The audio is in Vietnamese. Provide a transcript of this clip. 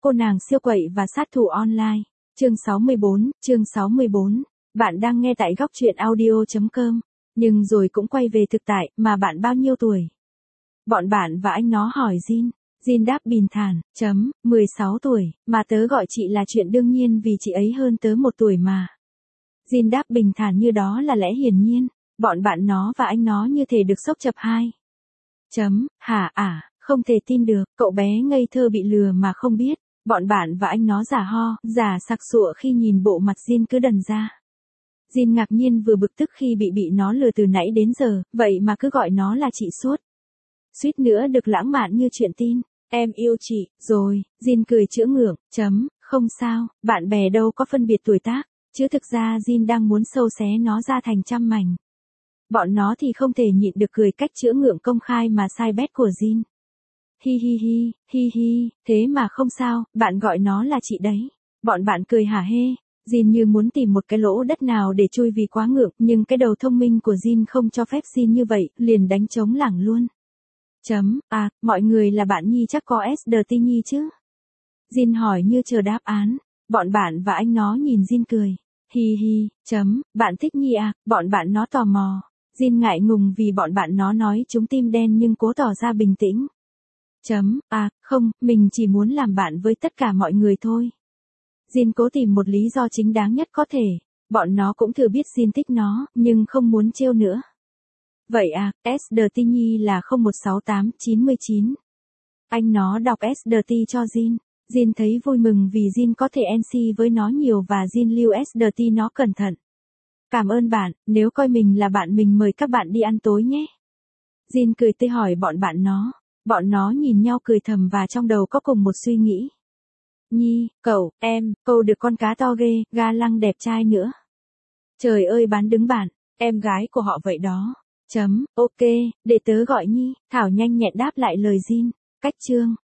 cô nàng siêu quậy và sát thủ online. Chương 64. Bạn đang nghe tại góc truyện audio.com. Nhưng rồi cũng quay về thực tại, mà bạn bao nhiêu tuổi? Bọn bạn và anh nó hỏi Jin. Jin đáp bình thản, 16 tuổi, mà tớ gọi chị là chuyện đương nhiên vì chị ấy hơn tớ 1 tuổi mà. Jin đáp bình thản như đó là lẽ hiển nhiên. Bọn bạn nó và anh nó như thể được sốc chập 2. Hả à, không thể tin được, cậu bé ngây thơ bị lừa mà không biết. Bọn bạn và anh nó giả ho, giả sặc sụa khi nhìn bộ mặt Jin cứ đần ra. Jin ngạc nhiên vừa bực tức khi bị nó lừa từ nãy đến giờ, vậy mà cứ gọi nó là chị suốt. Suýt nữa được lãng mạn như chuyện tin. Em yêu chị, rồi, Jin cười chữa ngượng, không sao, bạn bè đâu có phân biệt tuổi tác, chứ thực ra Jin đang muốn xâu xé nó ra thành trăm mảnh. Bọn nó thì không thể nhịn được cười cách chữa ngượng công khai mà sai bét của Jin. Hi, thế mà không sao, bạn gọi nó là chị đấy. Bọn bạn cười hả hê. Jin như muốn tìm một cái lỗ đất nào để chui vì quá ngượng, nhưng cái đầu thông minh của Jin không cho phép Jin như vậy, liền đánh trống lảng luôn. Mọi người là bạn Nhi chắc có SDT Nhi chứ? Jin hỏi như chờ đáp án. Bọn bạn và anh nó nhìn Jin cười. Bạn thích Nhi à? Bọn bạn nó tò mò. Jin ngại ngùng vì bọn bạn nó nói chúng tim đen nhưng cố tỏ ra bình tĩnh. Không, mình chỉ muốn làm bạn với tất cả mọi người thôi. Jin cố tìm một lý do chính đáng nhất có thể. Bọn nó cũng thừa biết Jin thích nó, nhưng không muốn trêu nữa. Vậy à, SDT Nhi là 016899. Anh nó đọc SDT cho Jin. Jin thấy vui mừng vì Jin có thể NC với nó nhiều và Jin lưu SDT nó cẩn thận. Cảm ơn bạn, nếu coi mình là bạn mình mời các bạn đi ăn tối nhé. Jin cười tươi hỏi bọn bạn nó. Bọn nó nhìn nhau cười thầm và trong đầu có cùng một suy nghĩ. Nhi, cậu, em, câu được con cá to ghê, ga lăng đẹp trai nữa. Trời ơi bán đứng bạn, em gái của họ vậy đó. Ok, để tớ gọi Nhi. Thảo nhanh nhẹn đáp lại lời Jin. Cách chương.